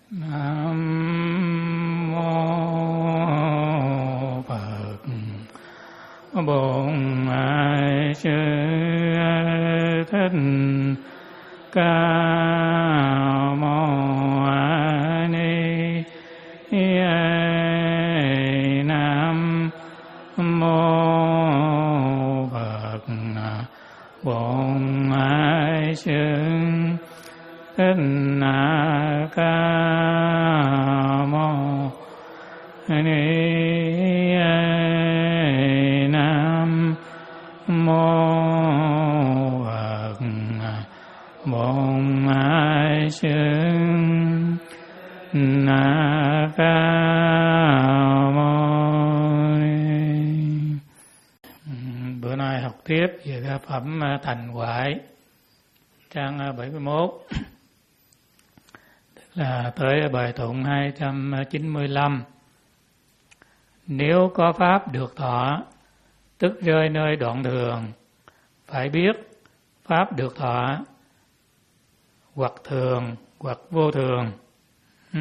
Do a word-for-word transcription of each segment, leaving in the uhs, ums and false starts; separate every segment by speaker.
Speaker 1: Nam mô Phật. Bổn Ai Sư Thích Ca Mâu Ni Nam mô Phật. Bổn Ai Sư Thích Ca Mâu Ni Nam mô Phật. Bổn Ai Sư Ca Mâu. Bữa nay học tiếp về ca phẩm Thành Hoại, trang bảy mươi mốt, tức là tới bài tụng hai trăm chín mươi lăm. Nếu có pháp được thọ, tức rơi nơi đoạn thường, phải biết pháp được thọ hoặc thường hoặc vô thường. Ừ.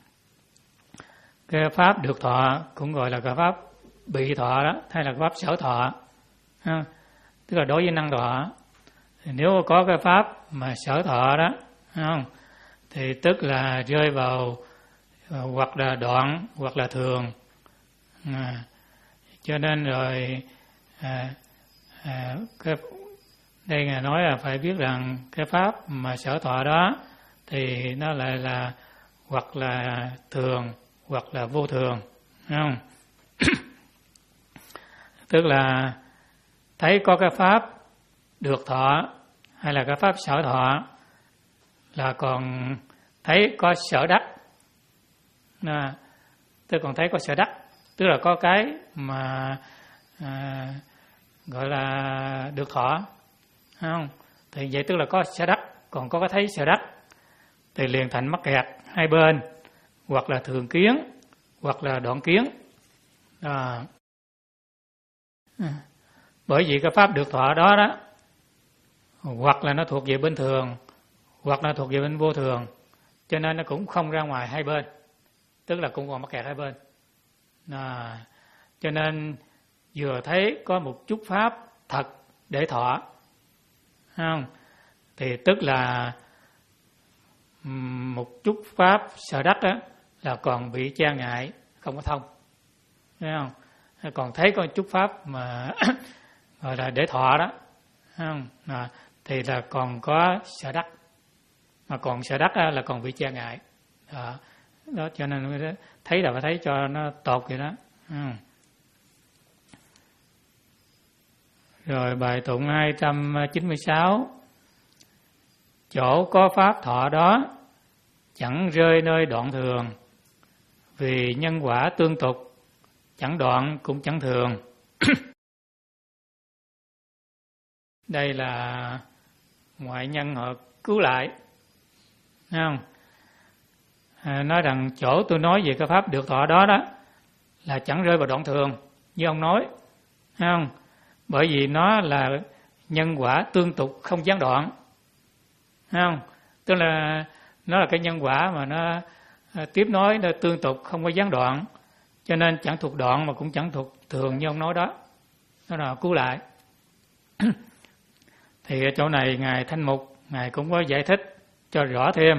Speaker 1: Cái pháp được thọ cũng gọi là cái pháp bị thọ đó, hay là cái pháp sở thọ. À, tức là đối với năng thọ, thì nếu có cái pháp mà sở thọ đó, không, thì tức là rơi vào uh, hoặc là đoạn hoặc là thường. À, cho nên rồi à, à, cái, đây Ngài nói là phải biết rằng cái pháp mà sở thọ đó thì nó lại là hoặc là thường hoặc là vô thường, không? Tức là thấy có cái pháp được thọ hay là cái pháp sở thọ là còn thấy có sở đắc. À, tôi còn thấy có sở đắc, tức là có cái mà à, gọi là được thọ, không? Thì vậy tức là có sở đắc, còn có cái thấy sở đắc thì liền thành mắc kẹt hai bên, hoặc là thường kiến hoặc là đoạn kiến. À, bởi vì cái pháp được thọ đó đó, hoặc là nó thuộc về bên thường hoặc là thuộc về bên vô thường, cho nên nó cũng không ra ngoài hai bên, tức là cũng còn mắc kẹt hai bên. À, cho nên vừa thấy có một chút pháp thật để thọ, không? Thì tức là một chút pháp sở đắc đó là còn bị che ngại, không có thông, thấy không? Còn thấy có chút pháp mà gọi là để thọ đó, không? À, thì là còn có sở đắc, mà còn sở đắc là còn bị che ngại. Đó, đó cho nên thấy là phải thấy cho nó tột vậy đó. Ừ. Rồi bài tụng hai trăm chín mươi sáu. Chỗ có pháp thọ đó chẳng rơi nơi đoạn thường, vì nhân quả tương tục, chẳng đoạn cũng chẳng thường. Đây là ngoại nhân họ cứu lại, thấy không? À, nói rằng chỗ tôi nói về cái pháp được thọ đó đó là chẳng rơi vào đoạn thường như ông nói, thấy không? Bởi vì nó là nhân quả tương tục không gián đoạn, thấy không? Tức là nó là cái nhân quả mà nó tiếp nối, nó tương tục không có gián đoạn, cho nên chẳng thuộc đoạn mà cũng chẳng thuộc thường như ông nói đó. Đó là cứu lại. Thì ở chỗ này Ngài Thanh Mục, Ngài cũng có giải thích cho rõ thêm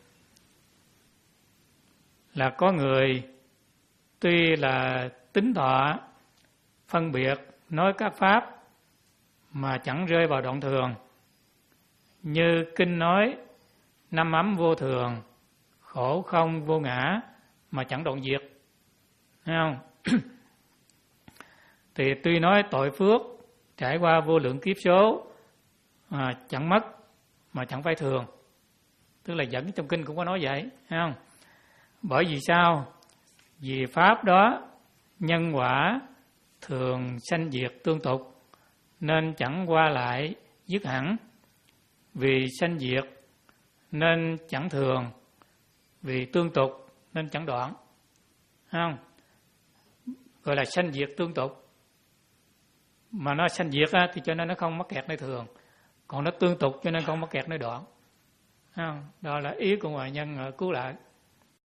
Speaker 1: là có người tuy là tính thọ, phân biệt, nói các pháp mà chẳng rơi vào đoạn thường, như kinh nói năm ấm vô thường, khổ không vô ngã mà chẳng đoạn diệt, thấy không? Thì tuy nói tội phước trải qua vô lượng kiếp số à, chẳng mất mà chẳng phải thường, tức là dẫn trong kinh cũng có nói vậy, thấy không? Bởi vì sao? Vì pháp đó nhân quả thường sanh diệt tương tục, nên chẳng qua lại dứt hẳn. Vì sanh diệt nên chẳng thường, vì tương tục nên chẳng đoạn, thấy không? Gọi là sanh diệt tương tục. Mà nó sanh diệt á, thì cho nên nó không mắc kẹt nơi thường, còn nó tương tục cho nên không mắc kẹt nơi đoạn. Đó là ý của ngoại nhân cứu lại.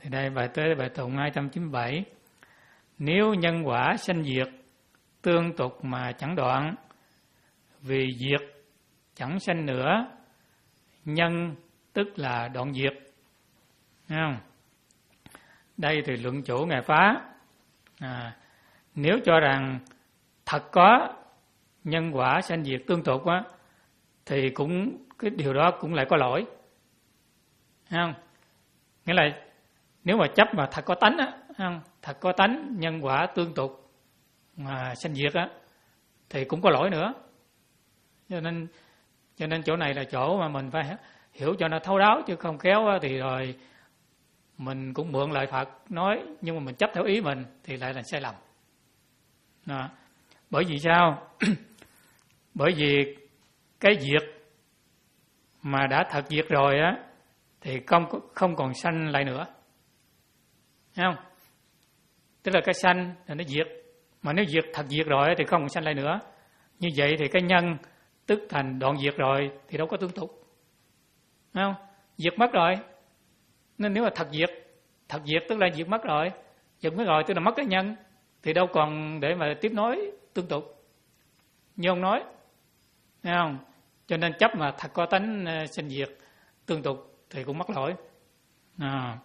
Speaker 1: Thì đây bài tới bài tụng hai trăm chín mươi bảy. Nếu nhân quả sanh diệt tương tục mà chẳng đoạn, vì diệt chẳng sanh nữa, nhân tức là đoạn diệt. Thấy không? Đây thì luận chủ Ngài phá. À, nếu cho rằng thật có nhân quả sanh diệt tương tục á, thì cũng cái điều đó cũng lại có lỗi. Thấy không? Nghĩa là nếu mà chấp mà thật có tánh á, không? Thật có tánh nhân quả tương tục mà sanh diệt á, thì cũng có lỗi nữa. Cho nên cho nên chỗ này là chỗ mà mình phải hiểu cho nó thấu đáo, chứ không khéo á, thì rồi mình cũng mượn lời Phật nói nhưng mà mình chấp theo ý mình thì lại là sai lầm. Đó. Bởi vì sao? Bởi vì cái diệt mà đã thật diệt rồi á thì không không còn sanh lại nữa. Thấy không? Tức là cái sanh là nó diệt, mà nếu diệt thật diệt rồi thì không còn sanh lại nữa. Như vậy thì cái nhân tức thành đoạn diệt rồi thì đâu có tương tục. Thấy không? Diệt mất rồi. Nên nếu mà thật diệt, thật diệt tức là diệt mất rồi, diệt mất rồi tức là mất cái nhân, thì đâu còn để mà tiếp nối tương tục. Như ông nói, thấy không? Cho nên chấp mà thật có tánh sinh diệt tương tục thì cũng mắc lỗi. À.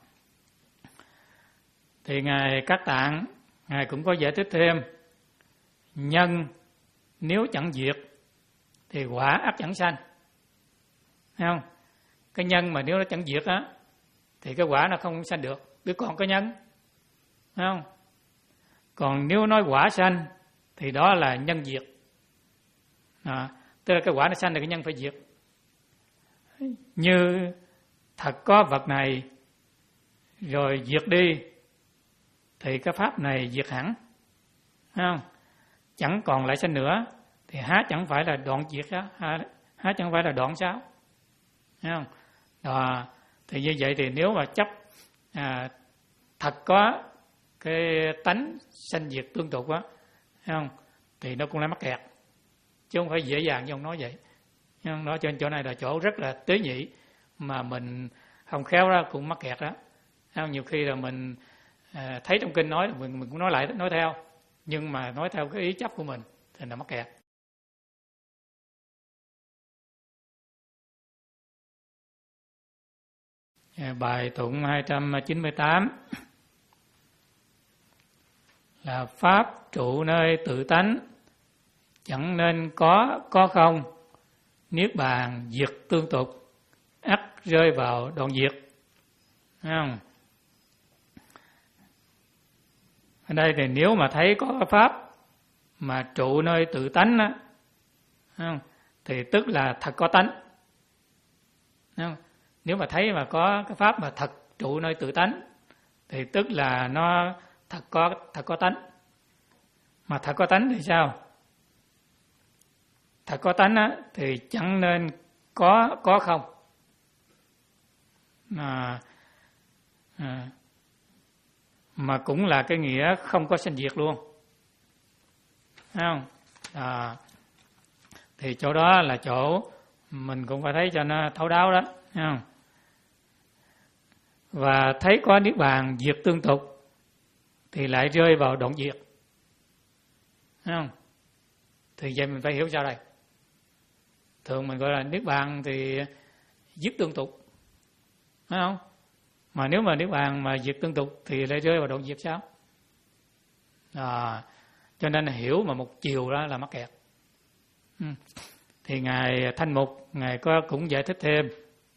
Speaker 1: Thì Ngài Các Tạng, Ngài cũng có giải thích thêm, nhân nếu chẳng diệt thì quả ắt chẳng sanh. Thấy không? Cái nhân mà nếu nó chẳng diệt á thì cái quả nó không sanh được, cứ còn cái nhân. Thấy không? Còn nếu nói quả sanh thì đó là nhân diệt. À, tức là cái quả nó sanh thì cái nhân phải diệt. Như thật có vật này rồi diệt đi thì cái pháp này diệt hẳn. Thấy không? Chẳng còn lại sanh nữa thì há chẳng phải là đoạn diệt đó, há, há chẳng phải là đoạn sao? Thấy không? Đó. Thì như vậy thì nếu mà chấp à, thật có cái tánh sanh diệt tương tục á, thấy không? Thì nó cũng lại mắc kẹt, chứ không phải dễ dàng như ông nói vậy. Đó, trên chỗ này là chỗ rất là tế nhị mà mình không khéo ra cũng mắc kẹt đó. Không? Nhiều khi là mình à, thấy trong kinh nói mình, mình cũng nói lại nói theo, nhưng mà nói theo cái ý chấp của mình thì là mắc kẹt. Bài tụng hai trăm chín mươi tám là pháp trụ nơi tự tánh, chẳng nên có có không, niết bàn diệt tương tục, ắt rơi vào đoạn diệt. Thấy không? Ở đây thì nếu mà thấy có pháp mà trụ nơi tự tánh á, không? Thì tức là thật có tánh. Không? Nếu mà thấy mà có cái pháp mà thật trụ nơi tự tánh thì tức là nó thật có thật có tánh. Mà thật có tánh thì sao? Thật có tánh á, thì chẳng nên có có không. À, à, mà cũng là cái nghĩa không có sanh diệt luôn. Thấy không? À, thì chỗ đó là chỗ mình cũng phải thấy cho nó thấu đáo đó. Thấy không? Và thấy có niết bàn diệt tương tục thì lại rơi vào đoạn diệt. Thấy không? Thì vậy mình phải hiểu sao đây? Thường mình gọi là niết bàn thì dứt tương tục. Thấy không? Mà nếu mà niết bàn mà diệt tương tục thì lại rơi vào đoạn diệt sao? À, cho nên hiểu mà một chiều đó là mắc kẹt. Ừ. Thì Ngài Thanh Mục, Ngài có cũng giải thích thêm.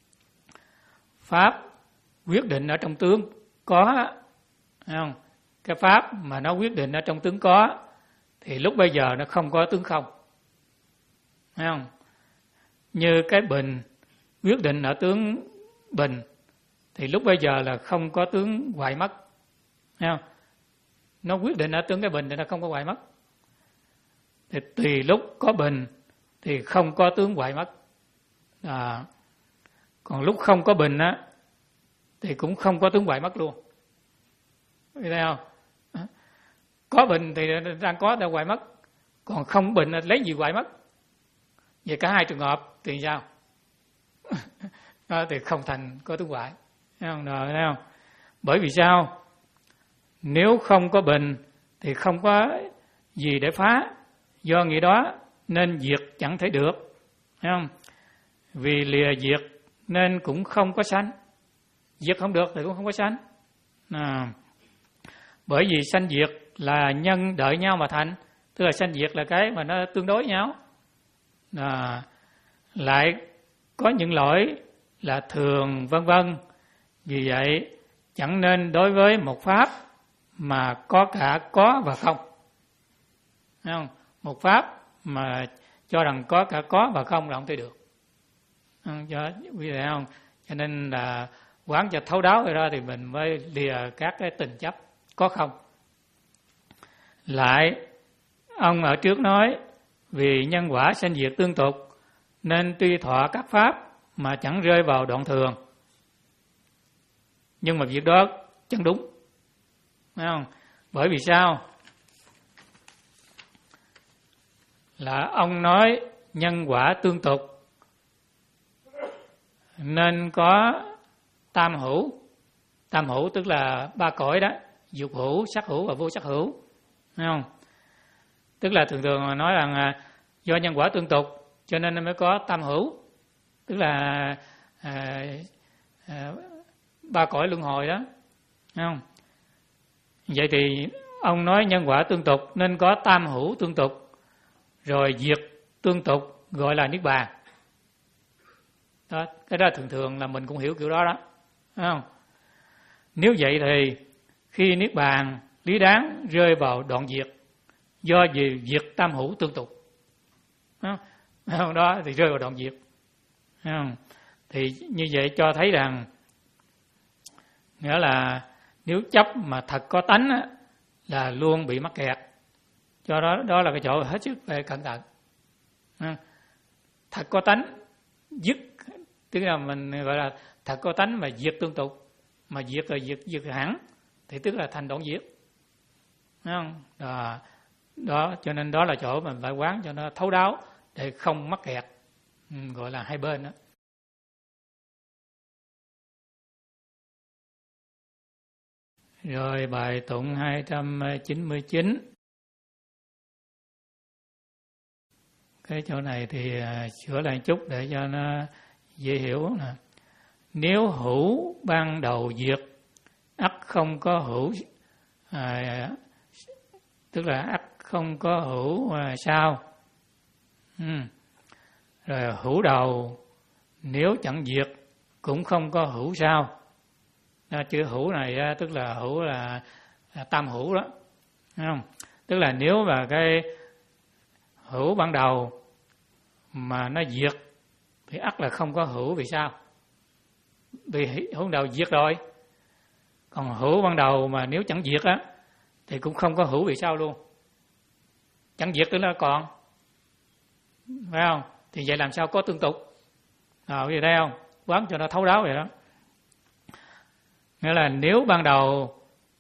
Speaker 1: Pháp quyết định ở trong tướng có, thấy không? Cái pháp mà nó quyết định ở trong tướng có thì lúc bây giờ nó không có tướng không. Thấy không? Như cái bình quyết định ở tướng bình thì lúc bây giờ là không có tướng hoại mất. Thấy không? Nó quyết định ở tướng cái bình thì nó không có hoại mất. Thì tùy lúc có bình thì không có tướng hoại mất. À, còn lúc không có bình á thì cũng không có tướng hoại mất luôn. Thấy không? Có bình thì đang có đã hoại mất, còn không bình lấy gì hoại mất. Vậy cả hai trường hợp thì sao? Đó, thì không thành có tướng hoại. Thấy không? Rồi, thấy không? Bởi vì sao? Nếu không có bình thì không có gì để phá. Do nghĩa đó nên diệt chẳng thể được. Thấy không? Vì lìa diệt nên cũng không có sanh. Diệt không được thì cũng không có sanh. À, bởi vì sanh diệt là nhân đợi nhau mà thành. Tức là sanh diệt là cái mà nó tương đối nhau. À, lại có những lỗi là thường vân vân. Vì vậy chẳng nên đối với một pháp mà có cả có và không. Thấy không? Một pháp mà cho rằng có cả có và không là không thể được. Không, cho quý vị thấy không? Cho nên là quán cho thấu đáo rồi đó thì mình mới lìa các cái tình chấp có không. Lại ông ở trước nói vì nhân quả sanh diệt tương tục nên tuy thọ các pháp mà chẳng rơi vào đoạn thường. Nhưng mà việc đó chẳng đúng. Thấy không? Bởi vì sao? Là ông nói nhân quả tương tục nên có tam hữu. Tam hữu tức là ba cõi đó, dục hữu, sắc hữu và vô sắc hữu. Thấy không? Tức là thường thường nói rằng do nhân quả tương tục cho nên nó mới có tam hữu. Tức là à, à, ba cõi luân hồi đó. Thấy không? Vậy thì ông nói nhân quả tương tục nên có tam hữu tương tục. Rồi diệt tương tục gọi là niết bàn. Đó, cái đó thường thường là mình cũng hiểu kiểu đó đó. Thấy không? Nếu vậy thì khi niết bàn lý đáng rơi vào đoạn diệt do gì diệt tam hữu tương tục. Thấy không? Đó thì rơi vào đoạn diệt. Thấy không? Thì như vậy cho thấy rằng nghĩa là nếu chấp mà thật có tánh á, là luôn bị mắc kẹt. Do đó đó là cái chỗ hết sức phải cẩn thận. Thật có tánh dứt, tức là mình gọi là thật có tánh mà diệt tương tục, mà diệt rồi diệt diệt hẳn thì tức là thành đoạn diệt. Thấy không? Đó, đó cho nên đó là chỗ mình phải quán cho nó thấu đáo để không mắc kẹt, ừ, gọi là hai bên đó. Rồi bài tụng hai trăm chín mươi chín. Cái chỗ này thì sửa lại chút để cho nó dễ hiểu nè. Nếu hữu ban đầu diệt, ắt không có hữu, à, tức là ắt không có hữu à, sao. Ừ. Rồi hữu đầu nếu chẳng diệt cũng không có hữu sao. À, chữ hữu này à, tức là hữu là, là tam hữu đó. Thấy không? Tức là nếu mà cái hữu ban đầu mà nó diệt thì ắt là không có hữu. Vì sao? Vì hữu ban đầu diệt rồi. Còn hữu ban đầu mà nếu chẳng diệt á thì cũng không có hữu. Vì sao luôn? Chẳng diệt tức là còn, phải không? Thì vậy làm sao có tương tục? À, vì đây không? Quán cho nó thấu đáo vậy đó. Nghĩa là nếu ban đầu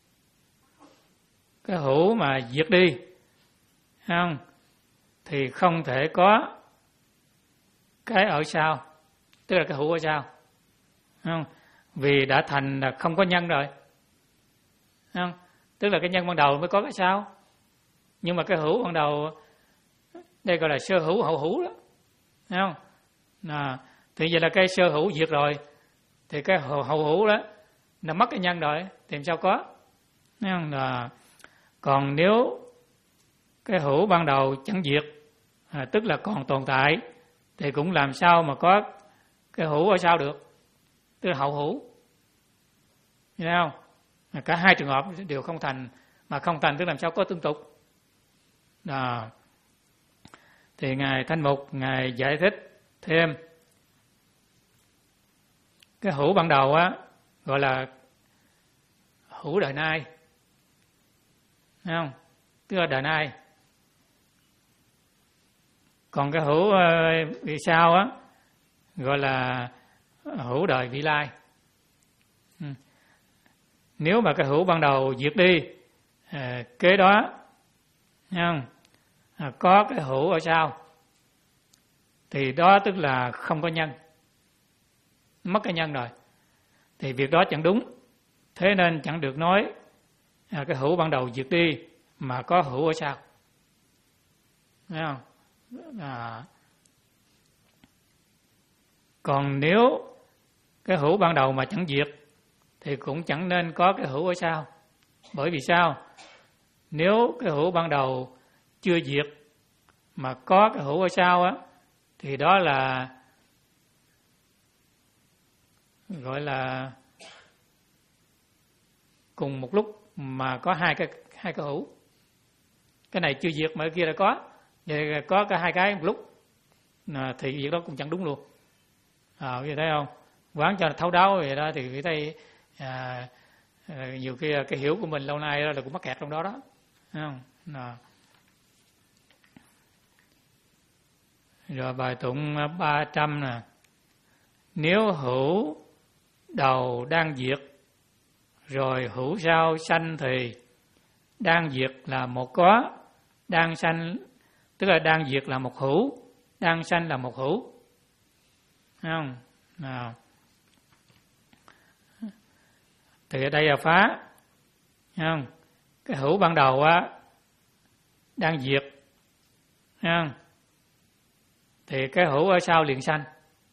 Speaker 1: cái hữu mà diệt đi, không, thì không thể có cái ở sau, tức là cái hữu ở sau, không? Vì đã thành là không có nhân rồi, không? Tức là cái nhân ban đầu mới có cái sau, nhưng mà cái hữu ban đầu đây gọi là sơ hữu hậu hữu đó, không? À, thì vậy là cái sơ hữu diệt rồi, thì cái hậu, hậu hữu đó là mất cái nhân rồi, thì làm sao có? Không? À, còn nếu cái hữu ban đầu chẳng diệt, à, tức là còn tồn tại, thì cũng làm sao mà có cái hữu ở sau được, tức là hậu hữu. Thấy không? Cả hai trường hợp đều không thành, mà không thành tức làm sao có tương tục. À, thì Ngài Thanh Mục Ngài giải thích thêm cái hữu ban đầu á gọi là hữu đời nay. Thấy không? Tức là đời nay. Còn cái hữu vì sao á gọi là hữu đời vị lai. Ừ. Nếu mà cái hữu ban đầu diệt đi, à, kế đó, thấy không? À, có cái hữu ở sau, thì đó tức là không có nhân, mất cái nhân rồi, thì việc đó chẳng đúng. Thế nên chẳng được nói à, cái hữu ban đầu diệt đi mà có hữu ở sau. Thấy không? À, còn nếu cái hữu ban đầu mà chẳng diệt thì cũng chẳng nên có cái hữu ở sau. Bởi vì sao? Nếu cái hữu ban đầu chưa diệt mà có cái hữu ở sau á, thì đó là gọi là cùng một lúc mà có hai cái hai cái hữu. Cái này chưa diệt mà cái kia đã có, vậy có cả hai cái một lúc à, thì việc đó cũng chẳng đúng luôn. À, quý vị thấy không? Quán cho thấu đáo vậy đó thì quý thấy à, à, nhiều khi cái hiểu của mình lâu nay đó là cũng mắc kẹt trong đó đó. Thấy không? À. Rồi bài tụng ba trăm nè. Nếu hữu đầu đang diệt rồi hữu sau sanh thì đang diệt là một có, đang sanh tức là đang diệt là một hữu, đang sanh là một hữu. Thấy không? Nào. Thì ở đây là phá. Thấy không? Cái hữu ban đầu á đang diệt. Thấy không? Thì cái hữu ở sau liền sanh.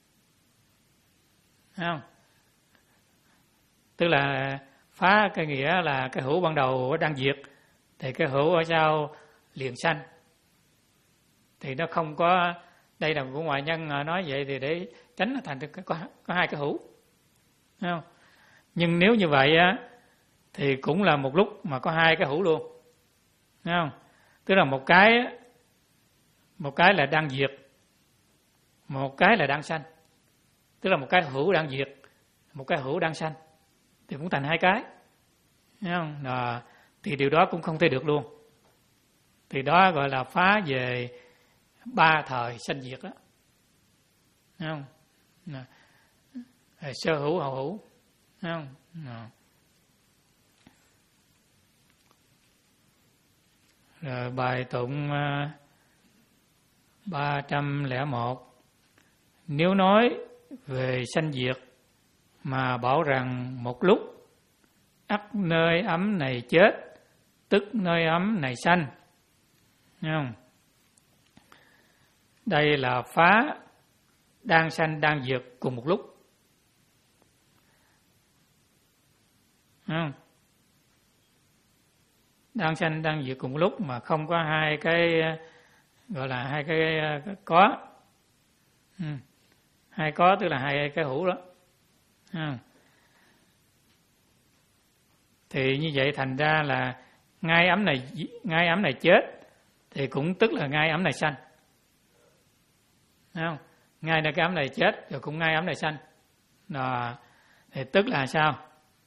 Speaker 1: Thấy không? Tức là phá cái nghĩa là cái hữu ban đầu đang diệt thì cái hữu ở sau liền sanh. Thì nó không có, đây là của ngoại nhân nói vậy thì để tránh nó thành có, có hai cái hữu. Thấy không? Nhưng nếu như vậy á thì cũng là một lúc mà có hai cái hữu luôn. Thấy không? Tức là một cái một cái là đang diệt, một cái là đang sanh. Tức là một cái hữu đang diệt, một cái hữu đang sanh, thì cũng thành hai cái. Thấy không? À, thì điều đó cũng không thể được luôn. Thì đó gọi là phá về ba thời sanh diệt đó. Thấy không? À, sơ hữu hậu hữu. Thấy không? À. Rồi bài tụng ba trăm lẻ một. Nếu nói về sanh diệt mà bảo rằng một lúc ắt nơi ấm này chết, tức nơi ấm này sanh. Thấy không? Đây là phá đang sanh đang diệt cùng một lúc. Thấy không? Đang sanh đang diệt cùng một lúc mà không có hai cái gọi là hai cái, cái có. Ừ. Hai có tức là hai cái hữu đó. Ừ. Thì như vậy thành ra là ngay ấm này ngay ấm này chết thì cũng tức là ngay ấm này sanh. Thấy không? Ngay cái ấm này chết rồi cũng ngay ấm này sanh. Đó. Thì tức là sao?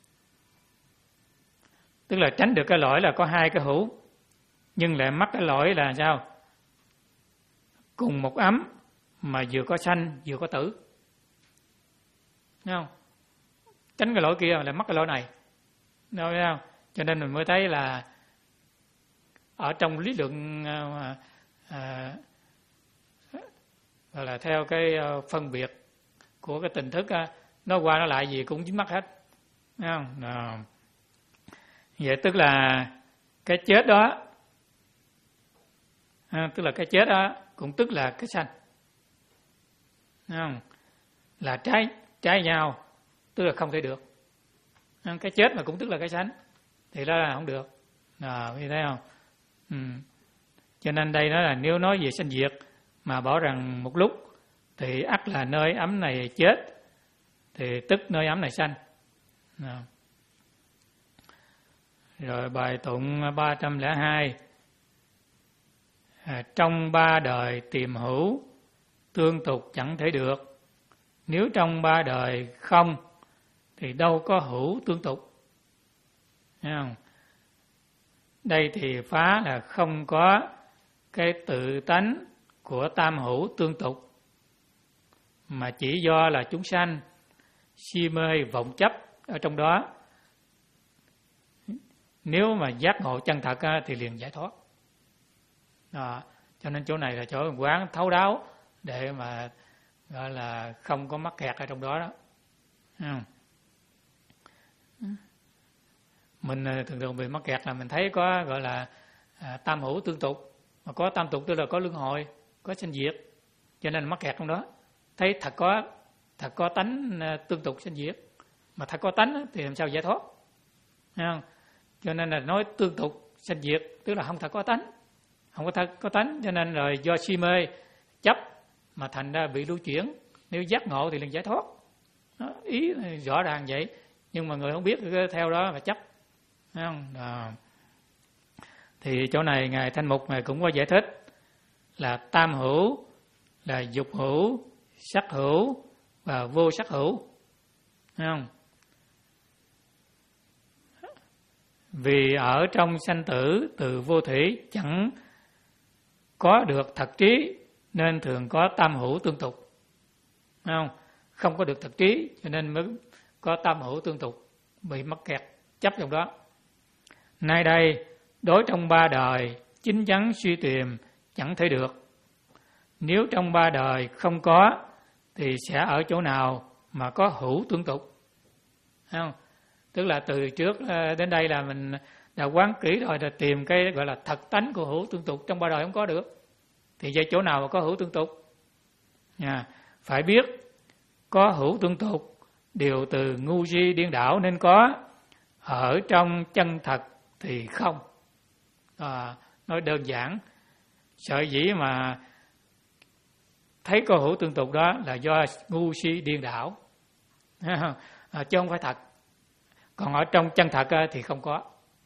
Speaker 1: Tức là tránh được cái lỗi là có hai cái hữu, nhưng lại mắc cái lỗi là sao? Cùng một ấm mà vừa có sanh vừa có tử. Thấy không? Tránh cái lỗi kia lại mắc cái lỗi này. Đâu thấy không? Cho nên mình mới thấy là ở trong lý luận à, à, gọi là theo cái phân biệt của cái tình thức à, nói qua nó lại gì cũng dính mắc hết. Thấy không? Đó. Vậy tức là cái chết đó à, tức là cái chết đó cũng tức là cái sanh. Thấy không? Là trái trái nhau, tức là không thể được. Cái chết mà cũng tức là cái sanh thì đó là không được. À, thấy không? Ừ. Cho nên đây đó là nếu nói về sanh diệt mà bảo rằng một lúc thì ắt là nơi ấm này chết thì tức nơi ấm này sanh. À. Rồi bài tụng ba trăm lẻ hai. À, trong ba đời tìm hữu tương tục chẳng thể được. Nếu trong ba đời không thì đâu có hữu tương tục. Thấy không? Đây thì phá là không có cái tự tánh của tam hữu tương tục, mà chỉ do là chúng sanh si mê vọng chấp ở trong đó. Nếu mà giác ngộ chân thật thì liền giải thoát. Đó. Cho nên chỗ này là chỗ quán thấu đáo để mà gọi là không có mắc kẹt ở trong đó đó. mình thường thường bị mắc kẹt là mình thấy có gọi là à, tam hữu tương tục, mà có tam tục tức là có luân hồi, có sanh diệt, cho nên mắc kẹt trong đó. Thấy thật có thật có tánh tương tục sanh diệt, mà thật có tánh thì làm sao giải thoát, thấy không? Cho nên là nói tương tục sanh diệt tức là không thật có tánh, không có thật có tánh, cho nên rồi do si mê chấp mà thành ra bị lưu chuyển. Nếu giác ngộ thì liền giải thoát. Đó, ý rõ ràng vậy, nhưng mà người không biết theo đó mà chấp, thấy không? À. Thì chỗ này ngài Thanh Mục ngài cũng có giải thích là tam hữu là dục hữu, sắc hữu và vô sắc hữu, thấy không? Vì ở trong sanh tử từ vô thủy chẳng có được thật trí nên thường có tam hữu tương tục, thấy không? Không có được thật trí cho nên mới có tam hữu tương tục, bị mắc kẹt chấp trong đó. Nay đây đối trong ba đời chính chắn suy tìm chẳng thể được. Nếu trong ba đời không có thì sẽ ở chỗ nào mà có hữu tương tục, thấy không? Tức là từ trước đến đây là mình đã quán kỹ rồi, là tìm cái gọi là thật tánh của hữu tương tục, trong ba đời không có được thì vậy chỗ nào mà có hữu tương tục? À, phải biết có hữu tương tục đều từ ngu si điên đảo nên có, ở trong chân thật thì không. À, nói đơn giản, sở dĩ mà thấy có hữu tương tục đó là do ngu si điên đảo, à, chứ không phải thật. Còn ở trong chân thật thì không có.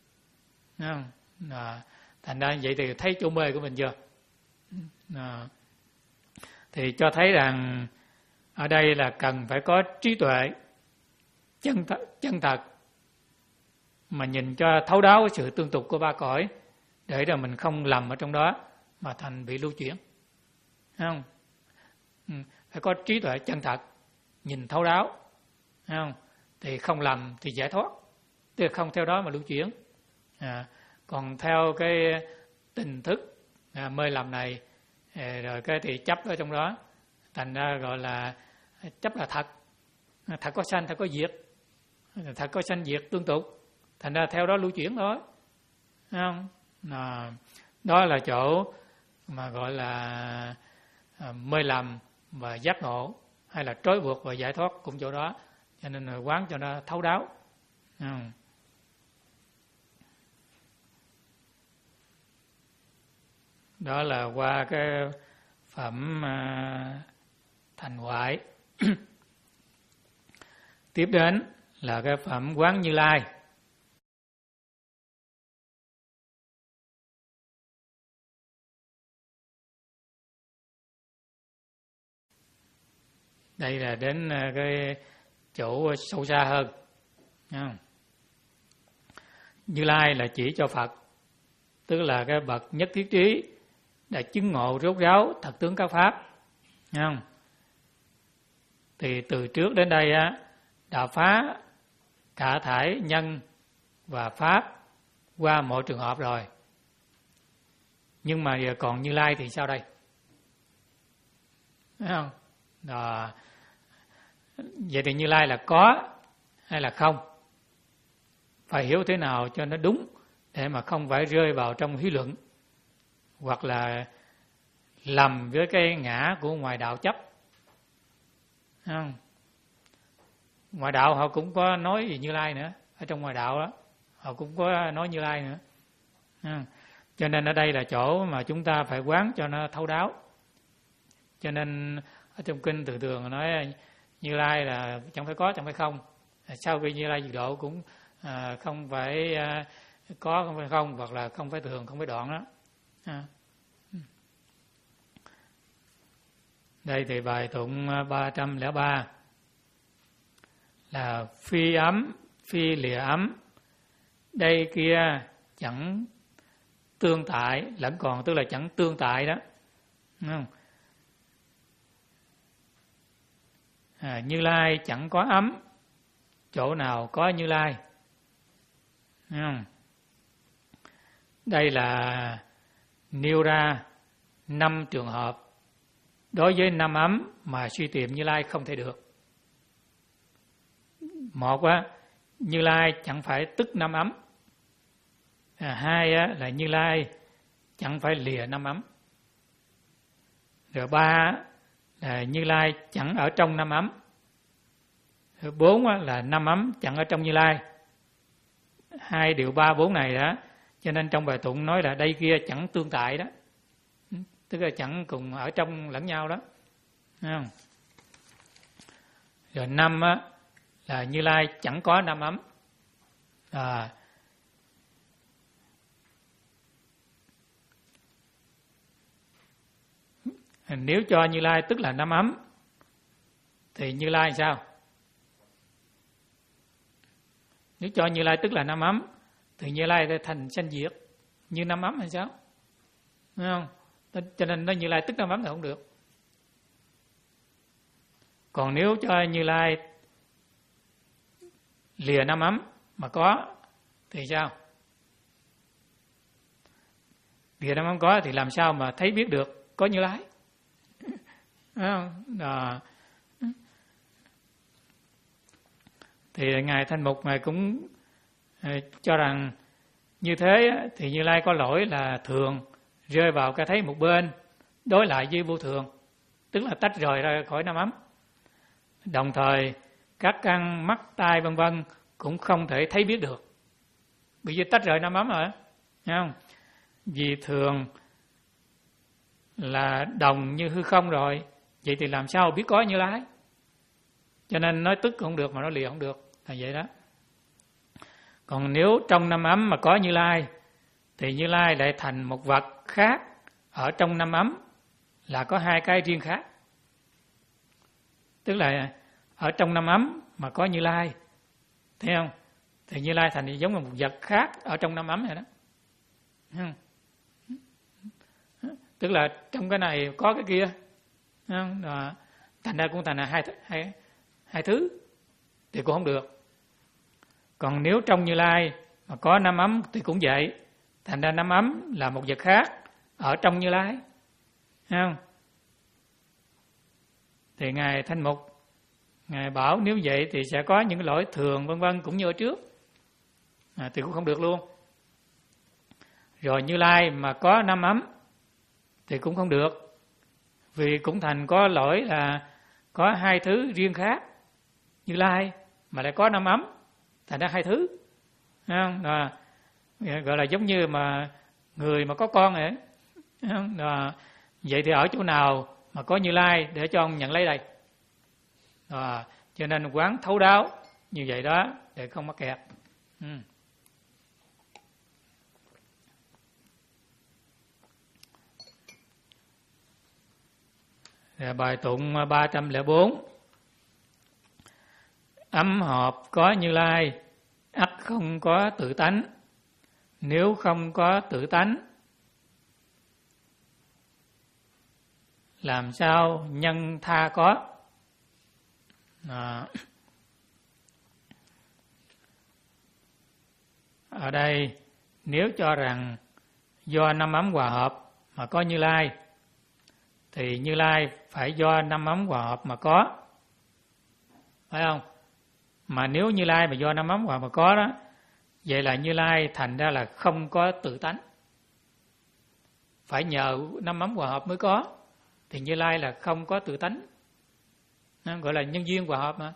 Speaker 1: À, thành ra vậy thì thấy chỗ mê của mình chưa? À, thì cho thấy rằng ở đây là cần phải có trí tuệ chân thật, chân thật mà nhìn cho thấu đáo sự tương tục của ba cõi, để rồi mình không lầm ở trong đó mà thành bị lưu chuyển, thấy không? Phải có trí tuệ chân thật, nhìn thấu đáo, thấy không? Thì không lầm thì giải thoát, tức là không theo đó mà lưu chuyển. À, còn theo cái tình thức à, mê lầm này à, rồi cái thì chấp ở trong đó, thành ra gọi là chấp là thật, thật có sanh, thật có diệt, thật có sanh diệt tương tục, thành ra theo đó lưu chuyển thôi, thấy không? À, đó là chỗ mà gọi là à, mê lầm và giác ngộ, hay là trói buộc và giải thoát cũng chỗ đó, cho nên là quán cho nó thấu đáo. À. Đó là qua cái phẩm à, thành hoại. Tiếp đến là cái phẩm quán Như Lai. Đây là đến cái chỗ sâu xa hơn. Như Lai là chỉ cho Phật, tức là cái bậc nhất thiết trí đã chứng ngộ rốt ráo thật tướng các pháp. Không? Thì từ trước đến đây á, đã phá cả thải nhân và pháp qua mọi trường hợp rồi. Nhưng mà giờ còn Như Lai thì sao đây? Thấy không? Đó. Vậy thì Như Lai là có hay là không? Phải hiểu thế nào cho nó đúng, để mà không phải rơi vào trong hí luận, hoặc là lầm với cái ngã của ngoài đạo chấp. Không? Ngoài đạo họ cũng có nói gì Như Lai nữa, ở trong ngoài đạo đó họ cũng có nói Như Lai nữa. Không? Cho nên ở đây là chỗ mà chúng ta phải quán cho nó thấu đáo. Cho nên ở trong kinh thường thường nói Như Lai là chẳng phải có, chẳng phải không. Sau khi Như Lai diệt độ cũng à, không phải à, có, không phải không, hoặc là không phải thường, không phải đoạn đó. À. Đây thì bài tụng ba trăm lẻ ba là phi ấm, phi lìa ấm, đây kia chẳng tương tại, lẫn còn tức là chẳng tương tại đó. Đúng không? À, Như Lai chẳng có ấm, chỗ nào có Như Lai. Đúng không? Đây là nêu ra năm trường hợp đối với năm ấm mà suy tìm Như Lai không thể được. Một á, Như Lai chẳng phải tức năm ấm, À, hai á, là Như Lai chẳng phải lìa năm ấm. Rồi ba là Như Lai chẳng ở trong năm ấm. Rồi bốn á, là năm ấm chẳng ở trong Như Lai. Hai điều ba bốn này đó, cho nên trong bài tụng nói là đây kia chẳng tương tại đó, tức là chẳng cùng ở trong lẫn nhau đó. Thấy không? Rồi năm á, là Như Lai chẳng có năm ấm. À, nếu cho Như Lai tức là năm ấm thì Như Lai sao? Nếu cho Như Lai tức là năm ấm thì Như Lai thành sanh diệt như năm ấm hay sao? Thấy không? Cho nên nó Như Lai tức năm ấm thì không được. Còn nếu cho Như Lai lìa năm ấm mà có thì sao? Lìa năm ấm có thì làm sao mà thấy biết được có Như Lai? À, thì Ngài Thanh Mục Ngài cũng cho rằng như thế thì Như Lai có lỗi là thường rơi vào cái thấy một bên đối lại với vô thường, tức là tách rời ra khỏi năm ấm. Đồng thời các căn mắt tai vân vân cũng không thể thấy biết được, bởi vì tách rời năm ấm rồi, thấy không? Vì thường là đồng như hư không rồi, vậy thì làm sao biết có Như Lai? Cho nên nói tức không được mà nói lìa không được, là vậy đó. Còn nếu trong năm ấm mà có Như Lai thì Như Lai lại thành một vật khác ở trong năm ấm, là có hai cái riêng khác. Tức là ở trong năm ấm mà có Như Lai, thấy không? Thì Như Lai thành giống như một vật khác ở trong năm ấm vậy đó. Thấy không? Tức là trong cái này có cái kia, thấy không? Đó. Thành ra cũng thành là hai, hai, hai thứ thì cũng không được. Còn nếu trong Như Lai mà có năm ấm thì cũng vậy, thành ra năm ấm là một vật khác ở trong Như Lai, thấy không? Thì Ngài Thanh Mục Ngài bảo nếu vậy thì sẽ có những lỗi thường vân vân cũng như ở trước, à, thì cũng không được luôn. Rồi Như Lai mà có năm ấm thì cũng không được, vì cũng thành có lỗi là có hai thứ riêng khác. Như Lai mà lại có năm ấm, thành ra hai thứ, thấy không? Đó, gọi là giống như mà người mà có con vậy, thấy không? Đó, vậy thì ở chỗ nào mà có Như Lai để cho ông nhận lấy đây? Đó, cho nên quán thấu đáo như vậy đó để không mắc kẹt. Ừ. Bài tụng ba trăm lẻ bốn. Ấm hợp có Như Lai, ắt không có tự tánh. Nếu không có tự tánh, làm sao nhân tha có? À. Ở đây nếu cho rằng do năm ấm hòa hợp mà có Như Lai, thì Như Lai phải do năm ấm hòa hợp mà có, phải không? Mà nếu Như Lai mà do năm ấm hòa hợp mà có đó, vậy là Như Lai thành ra là không có tự tánh, phải nhờ năm ấm hòa hợp mới có, thì Như Lai là không có tự tánh. Nó gọi là nhân duyên hòa hợp mà.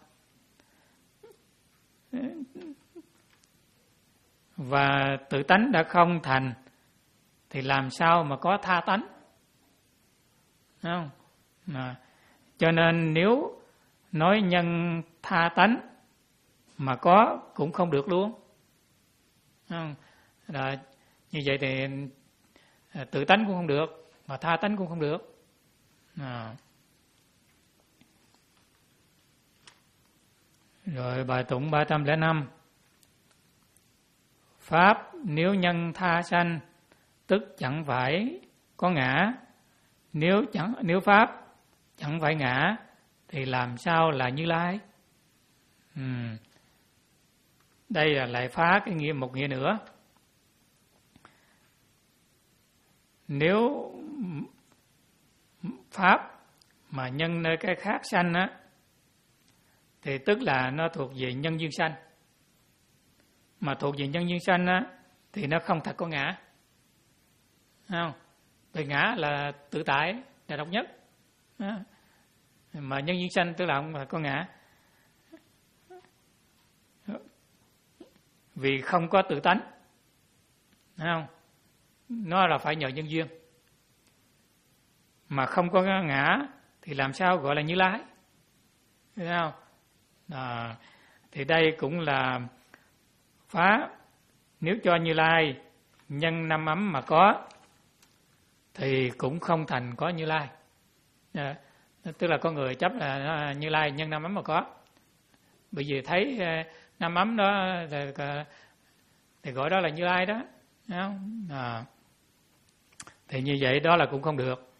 Speaker 1: Và tự tánh đã không thành thì làm sao mà có tha tánh? Đúng không? Mà, cho nên nếu nói nhân tha tánh mà có cũng không được luôn. Đúng không? Đó, như vậy thì tự tánh cũng không được, mà tha tánh cũng không được. À. Rồi bài tụng ba trăm lẻ năm. Pháp nếu nhân tha sanh, tức chẳng phải có ngã. Nếu chẳng nếu pháp chẳng phải ngã thì làm sao là Như Lai? Ừ. Đây là lại phá cái nghĩa một nghĩa nữa. Nếu pháp mà nhân nơi cái khác sanh á, thì tức là nó thuộc về nhân duyên sanh. Mà thuộc về nhân duyên sanh á, thì nó không thật có ngã. Không? Vì ngã là tự tại, là độc nhất. Đó. Mà nhân duyên sanh tức là không có ngã. Vì không có tự tánh. Không? Nó là phải nhờ nhân duyên. Mà không có ngã thì làm sao gọi là Như Lai? Thấy không? À, thì đây cũng là phá. Nếu cho Như Lai nhân năm ấm mà có thì cũng không thành có Như Lai. À, tức là có người chấp là Như Lai nhân năm ấm mà có. Bởi vì thấy năm ấm đó thì, thì gọi đó là Như Lai đó. Không? À, thì như vậy đó là cũng không được.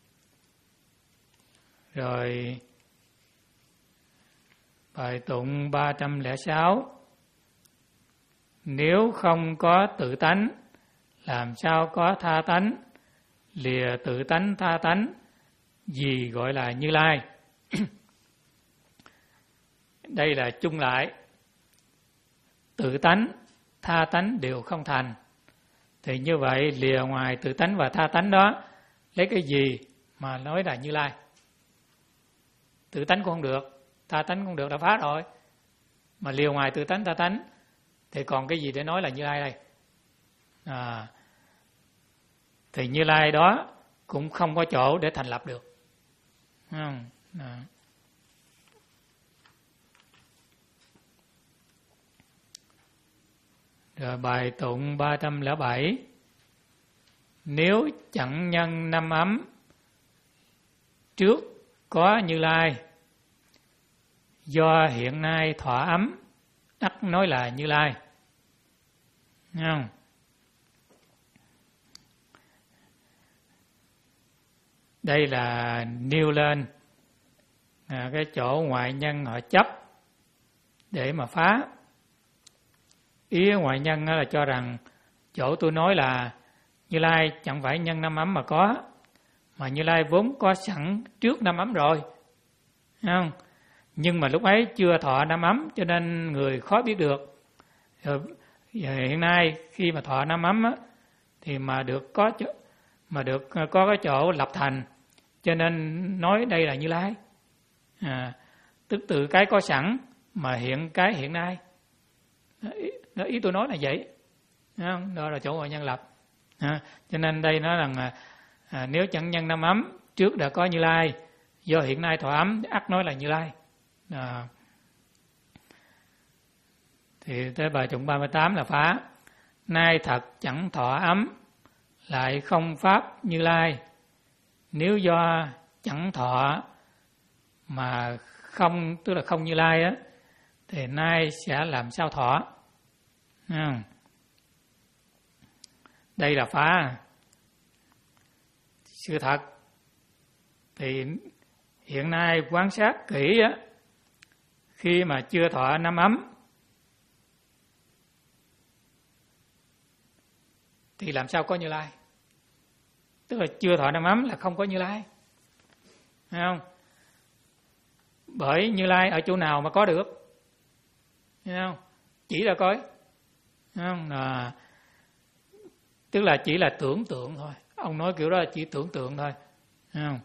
Speaker 1: Rồi bài tụng ba trăm lẻ sáu. Nếu không có tự tánh, làm sao có tha tánh? Lìa tự tánh tha tánh, gì gọi là Như Lai? Đây là chung lại. Tự tánh, tha tánh đều không thành. Thì như vậy lìa ngoài tự tánh và tha tánh đó, lấy cái gì mà nói là Như Lai? Tự tánh cũng không được, tha tánh cũng không được, đã phá rồi. Mà lìa ngoài tự tánh tha tánh thì còn cái gì để nói là Như Lai đây? À, thì Như Lai đó cũng không có chỗ để thành lập được. À, à. Rồi bài tụng ba trăm lẻ bảy. Nếu chẳng nhân năm ấm, trước có Như Lai, do hiện nay thọ ấm, ắt nói là Như Lai. Không? Đây là nêu lên à, cái chỗ ngoại nhân họ chấp để mà phá. Ý ngoại nhân là cho rằng chỗ tôi nói là Như Lai chẳng phải nhân năm ấm mà có, mà Như Lai vốn có sẵn trước năm ấm rồi. Không? Nhưng mà lúc ấy chưa thọ năm ấm cho nên người khó biết được. Rồi, hiện nay khi mà thọ năm ấm á, thì mà được có chỗ, mà được có cái chỗ lập thành, cho nên nói đây là Như Lai. À, tức từ cái có sẵn mà hiện cái hiện nay. Ý, ý tôi nói là vậy. Đó là chỗ ngoại nhân lập. À, cho nên đây nói rằng à, nếu chẳng nhân năm ấm, trước đã có Như Lai, do hiện nay thọ ấm, ắt nói là Như Lai. À, thì tới bài tụng ba mươi tám là phá. Nay thật chẳng thọ ấm, lại không pháp Như Lai. Nếu do chẳng thọ mà không, tức là không Như Lai á, thì nay sẽ làm sao thọ? À, đây là phá. Sự thật thì hiện nay quan sát kỹ á, khi mà chưa thọ năm ấm thì làm sao có Như Lai? Tức là chưa thọ năm ấm là không có Như Lai. Thấy không? Bởi Như Lai ở chỗ nào mà có được? Thấy không? Chỉ là coi. Thấy không? À, tức là chỉ là tưởng tượng thôi. Ông nói kiểu đó là chỉ tưởng tượng thôi. Thấy không?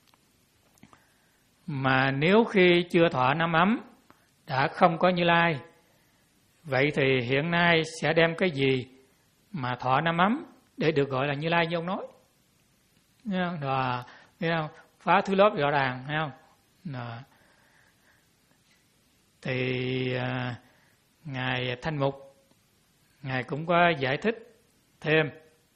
Speaker 1: Mà nếu khi chưa thọ năm ấm đã không có Như Lai, vậy thì hiện nay sẽ đem cái gì mà thọ năm ấm để được gọi là Như Lai như ông nói? Thấy không? Đó, thấy không? Phá thứ lớp rõ ràng, thấy không? Đó. Thì à, Ngài Thanh Mục, Ngài cũng có giải thích thêm.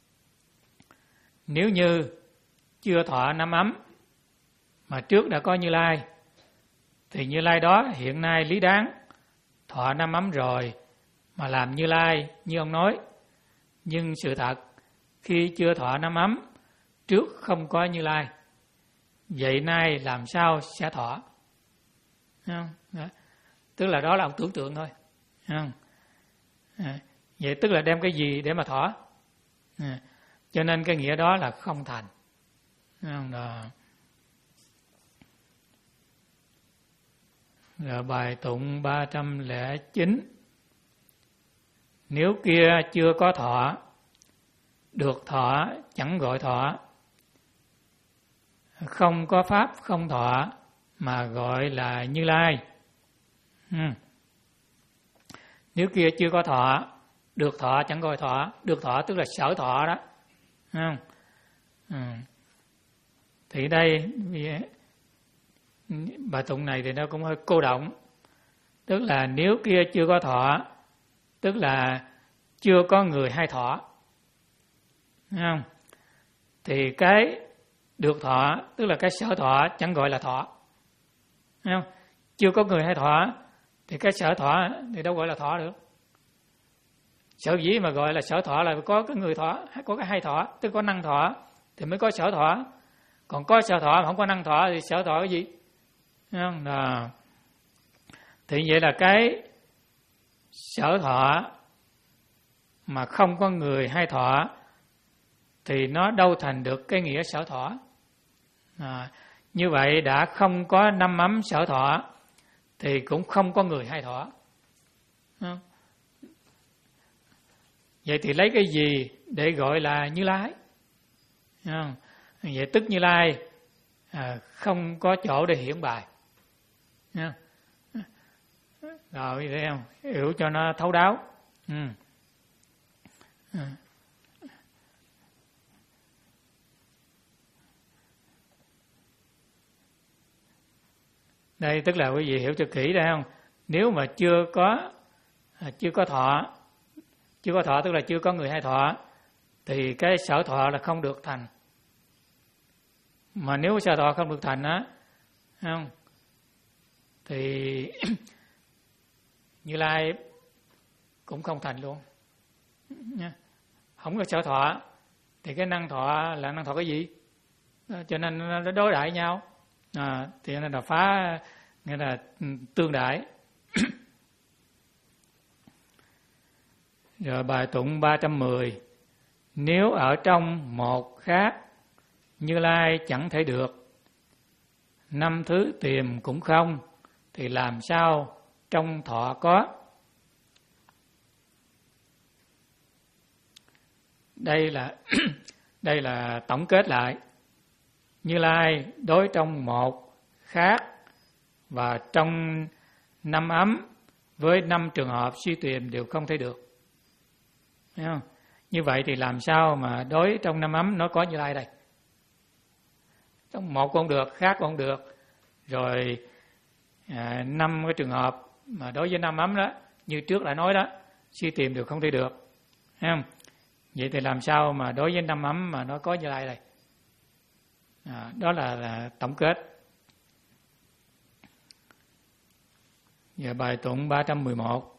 Speaker 1: Nếu như chưa thọ năm ấm mà trước đã có Như Lai, thì Như Lai đó hiện nay lý đáng thọ năm ấm rồi mà làm Như Lai như ông nói. Nhưng sự thật khi chưa thọ năm ấm, trước không có Như Lai, vậy nay làm sao sẽ thọ? Không? Đó. Tức là đó là ông tưởng tượng thôi. Không? À, vậy tức là đem cái gì để mà thọ? À, cho nên cái nghĩa đó là không thành. Không? Đó. Rồi bài tụng ba trăm lẻ chín. Nếu kia chưa có thọ, được thọ chẳng gọi thọ. Không có pháp không thọ mà gọi là Như Lai. Ừ. Nếu kia chưa có thọ, được thọ chẳng gọi thọ. Được thọ tức là sở thọ đó. Ừ. Ừ. Thì đây bài tụng này thì nó cũng hơi cô động. Tức là nếu kia chưa có thọ, tức là chưa có người hay thọ. Thấy không? Thì cái được thọ, tức là cái sở thọ chẳng gọi là thọ. Thấy không? Chưa có người hay thọ thì cái sở thọ thì đâu gọi là thọ được. Sở dĩ mà gọi là sở thọ là có cái người thọ, có cái hay thọ, tức có năng thọ thì mới có sở thọ. Còn có sở thọ mà không có năng thọ thì sở thọ cái gì? Thấy không? Đó. Thì vậy là cái sở thọ mà không có người hay thọ thì nó đâu thành được cái nghĩa sở thọ. À, như vậy đã không có năm ấm sở thọ thì cũng không có người hay thọ. À, vậy thì lấy cái gì để gọi là Như Lai? À, vậy tức Như Lai à, không có chỗ để hiển bài. À, rồi thấy không? Hiểu cho nó thấu đáo. Ừ. À. Đây tức là quý vị hiểu cho kỹ đây không? Nếu mà chưa có chưa có thọ, chưa có thọ tức là chưa có người hay thọ thì cái sở thọ là không được thành. Mà nếu sở thọ không được thành á, không? Thì Như Lai cũng không thành luôn. Không có sở thọ thì cái năng thọ là năng thọ cái gì? Cho nên nó đối đại nhau. À, thì nên là phá, nghĩa là tương đại. Rồi bài tụng ba trăm mười. Nếu ở trong một khác, Như Lai chẳng thể được, năm thứ tìm cũng không, thì làm sao trong thọ có? Đây là đây là tổng kết lại. Như Lai đối trong một khác và trong năm ấm với năm trường hợp suy tìm đều không thể được. Thấy không? Như vậy thì làm sao mà đối trong năm ấm nó có Như Lai đây? Trong một cũng không được, khác cũng không được. Rồi à, năm cái trường hợp mà đối với năm ấm đó, như trước đã nói đó, suy tìm đều không thể được. Thấy không? Vậy thì làm sao mà đối với năm ấm mà nó có Như Lai đây? À, đó là, là tổng kết. Giờ bài tụng ba trăm mười một.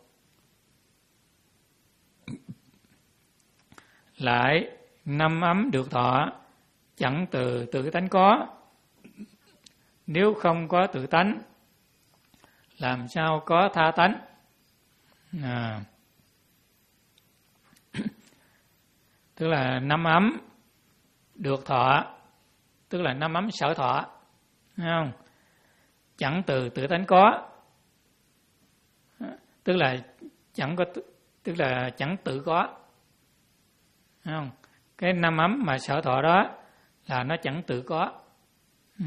Speaker 1: Lại năm ấm được thọ chẳng từ tự tánh có. Nếu không có tự tánh, làm sao có tha tánh? À. Tức là năm ấm được thọ, tức là năm ấm sở thọ, thấy không? Chẳng từ tự tánh có, tức là chẳng có, tức là chẳng tự có, thấy không? Cái năm ấm mà sở thọ đó là nó chẳng tự có. Ừ.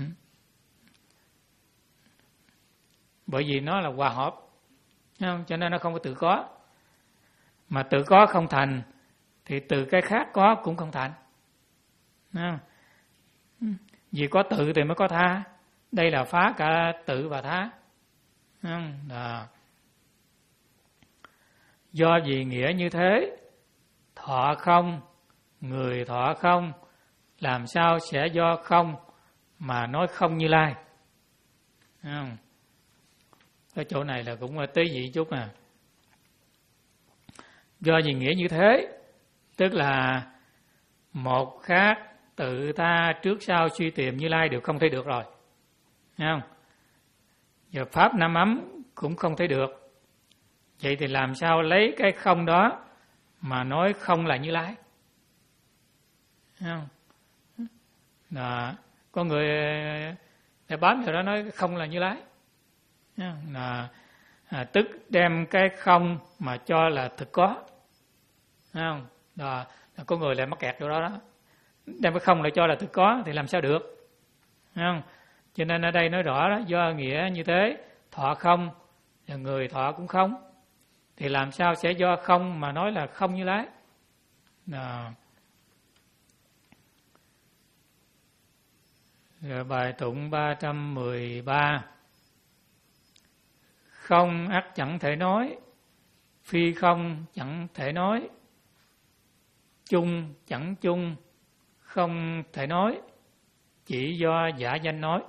Speaker 1: Bởi vì nó là hòa hợp, thấy không? Cho nên nó không có tự có. Mà tự có không thành thì từ cái khác có cũng không thành. Thấy không? Vì có tự thì mới có tha. Đây là phá cả tự và tha. Thấy không? Đó. Do vì nghĩa như thế, thọ không, người thọ không, làm sao sẽ do không mà nói không Như Lai? Thấy không? Cái chỗ này là cũng tế nhị chút à. Do vì nghĩa như thế, tức là một khác tự ta trước sau suy tìm Như Lai đều không thể được rồi. Thấy không? Giờ pháp năm ấm cũng không thể được. Vậy thì làm sao lấy cái không đó mà nói không là Như Lai? Thấy không? Đó. Có người để bám vào đó nói không là Như Lai. Thấy không? Đó. À, tức đem cái không mà cho là thực có. Thấy không? Đó, có người lại mắc kẹt chỗ đó đó. Đem cái không lại cho là thực có thì làm sao được? Thấy không? Cho nên ở đây nói rõ đó, do nghĩa như thế, thọ không, người thọ cũng không. Thì làm sao sẽ do không mà nói là không Như Lai? Đó. Rồi bài tụng ba trăm mười ba. Không ắt chẳng thể nói, phi không chẳng thể nói, chung chẳng chung, không thể nói, chỉ do giả danh nói.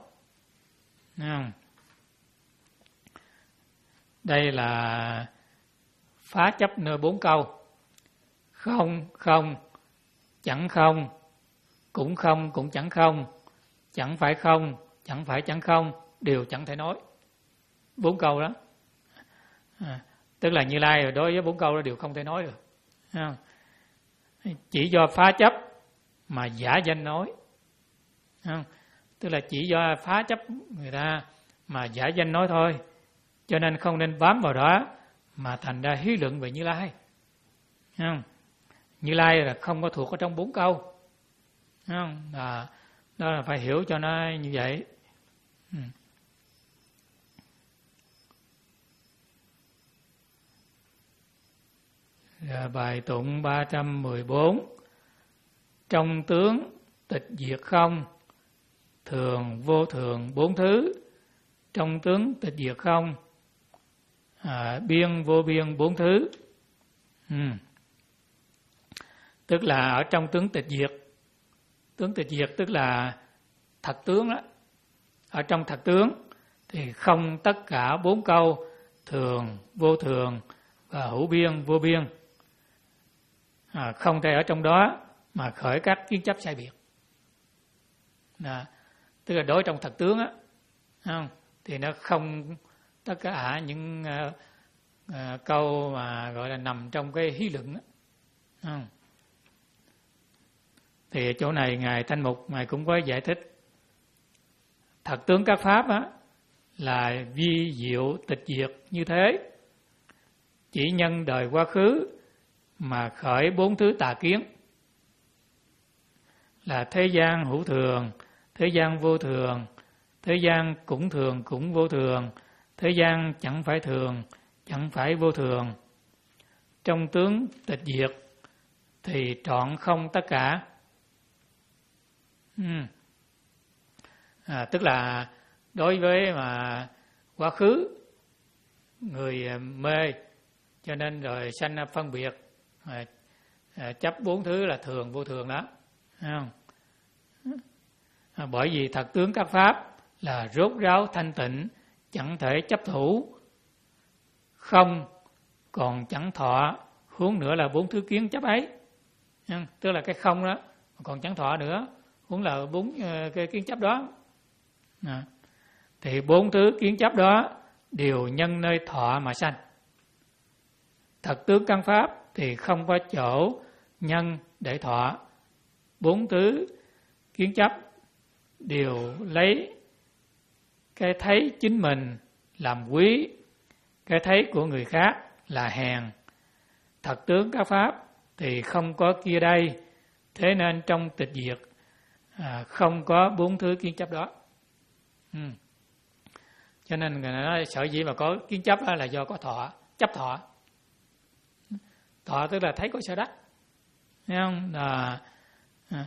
Speaker 1: Đây là phá chấp nơi bốn câu. Không, không, chẳng không, cũng không, cũng chẳng không, chẳng phải không, chẳng phải chẳng không, đều chẳng thể nói. Bốn câu đó. À, tức là Như Lai đối với bốn câu đó đều không thể nói được. À, chỉ do phá chấp mà giả danh nói. À, tức là chỉ do phá chấp người ta mà giả danh nói thôi. Cho nên không nên bám vào đó mà thành ra hí luận về Như Lai. À, Như Lai là không có thuộc ở trong bốn câu. À, đó là phải hiểu cho nó như vậy. Ừ. Rồi bài tụng ba trăm mười bốn. Trong tướng tịch diệt không, thường vô thường bốn thứ. Trong tướng tịch diệt không, à, biên vô biên bốn thứ. Ừ. Tức là ở trong tướng tịch diệt. Tướng tịch diệt tức là thật tướng đó. Ở trong thật tướng thì không tất cả bốn câu thường, vô thường và hữu biên, vô biên. À, không thể ở trong đó mà khởi các kiến chấp sai biệt. Đó. Tức là đối trong thật tướng á, không? Thì nó không tất cả những uh, uh, câu mà gọi là nằm trong cái hí luận á. Không? Thì chỗ này Ngài Thanh Mục Ngài cũng có giải thích. Thật tướng các pháp á là vi diệu tịch diệt như thế, chỉ nhân đời quá khứ mà khởi bốn thứ tà kiến, là thế gian hữu thường, thế gian vô thường, thế gian cũng thường cũng vô thường, thế gian chẳng phải thường, chẳng phải vô thường. Trong tướng tịch diệt thì trọn không tất cả. Ừ. À, tức là đối với mà quá khứ người mê cho nên rồi sanh phân biệt, à, à, chấp bốn thứ là thường vô thường đó, thấy không? À, bởi vì thật tướng các pháp là rốt ráo thanh tịnh, chẳng thể chấp thủ, không còn chẳng thọ, huống nữa là bốn thứ kiến chấp ấy. À, tức là cái không đó còn chẳng thọ nữa, huống là bốn uh, cái kiến chấp đó. À, thì bốn thứ kiến chấp đó đều nhân nơi thọ mà sanh. Thật tướng căn pháp thì không có chỗ nhân để thọ. Bốn thứ kiến chấp đều lấy cái thấy chính mình làm quý, cái thấy của người khác là hèn. Thật tướng các pháp thì không có kia đây, thế nên trong tịch diệt à, không có bốn thứ kiến chấp đó. Ừ. Cho nên người nói sở dĩ mà có kiến chấp là do có thọ, chấp thọ. Thọ tức là thấy có sở đắc, thấy không? À, à.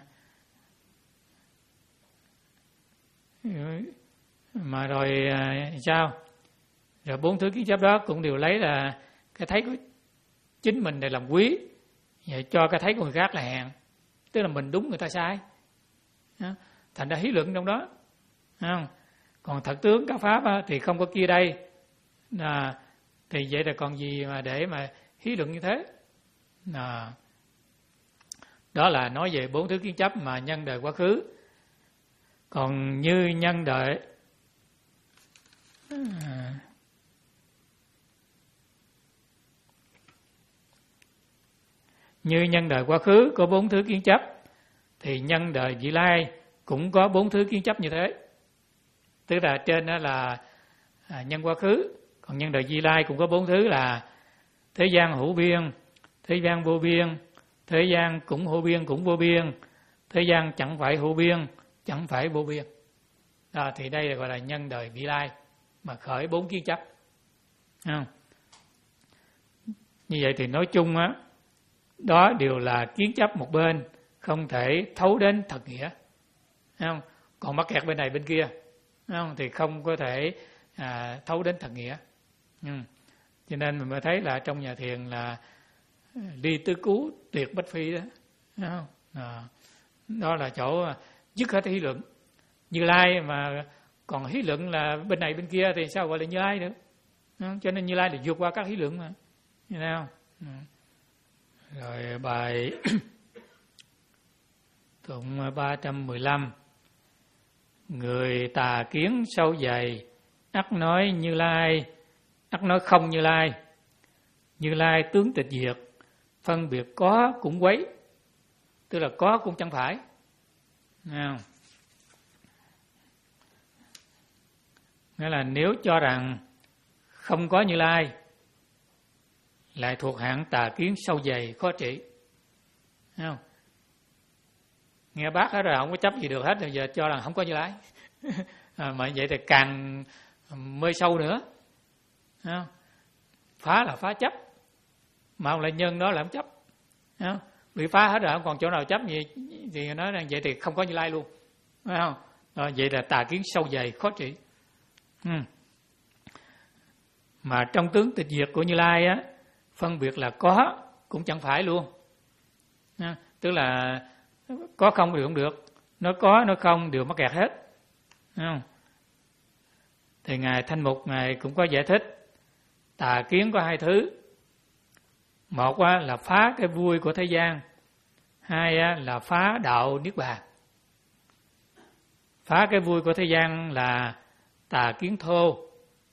Speaker 1: Mà rồi à, sao? Rồi bốn thứ kiến chấp đó cũng đều lấy là cái thấy của chính mình để làm quý, vậy cho cái thấy của người khác là hèn, tức là mình đúng người ta sai. Thành ra hí luận trong đó, không? Còn thật tướng các pháp á, thì không có kia đây, à, thì vậy là còn gì mà để mà hí luận như thế? À, đó là nói về bốn thứ kiến chấp mà nhân đời quá khứ. Còn như nhân đời à, như nhân đời quá khứ có bốn thứ kiến chấp, thì nhân đời vị lai cũng có bốn thứ kiến chấp như thế. Tức là trên đó là à, nhân quá khứ, còn nhân đời vị lai cũng có bốn thứ là thế gian hữu biên, thế thế gian vô biên, thế gian cũng hữu biên cũng vô biên, thế gian chẳng phải hữu biên, chẳng phải vô biên. À, thì đây là gọi là nhân đời vị lai mà khởi bốn kiến chấp. À, như vậy thì nói chung á, đó đều là kiến chấp một bên, không thể thấu đến thật nghĩa. Không? Còn mắc kẹt bên này bên kia, không? Thì không có thể à, thấu đến thật nghĩa. Ừ. Cho nên mình mới thấy là trong nhà thiền là ly tứ cứu tuyệt bách phi đó. Không? À, đó là chỗ dứt hết hí luận. Như Lai mà còn hí luận là bên này bên kia thì sao gọi là Như Lai nữa? Không? Cho nên Như Lai là vượt qua các hí luận mà. Như thế nào? Ừ. Rồi bài tụng ba trăm mười lăm. Người tà kiến sâu dày, ắt nói Như Lai, ắt nói không Như Lai. Như Lai tướng tịch diệt, phân biệt có cũng quấy. Tức là có cũng chẳng phải. Không? Nghĩa là nếu cho rằng không có Như Lai, lại thuộc hạng tà kiến sâu dày khó trị. Thấy không? Nghe bác hết rồi không có chấp gì được hết rồi, giờ cho rằng không có Như Lai. À, mà vậy thì càng mê sâu nữa. Thấy không? Phá là phá chấp, mà ông lại nhân đó là không chấp. Thấy không? Bị phá hết rồi không còn chỗ nào chấp gì thì nói rằng vậy thì không có Như Lai luôn. Thấy không? À, vậy là tà kiến sâu dày khó trị. Ừ. Mà trong tướng tịch diệt của Như Lai á, phân biệt là có cũng chẳng phải luôn. À, tức là có không đều không được, nó có nó không đều mắc kẹt hết. À, thì ngài Thanh Mục ngài cũng có giải thích tà kiến có hai thứ. Một á, là phá cái vui của thế gian, hai á, là phá đạo niết bàn. Phá cái vui của thế gian là tà kiến thô,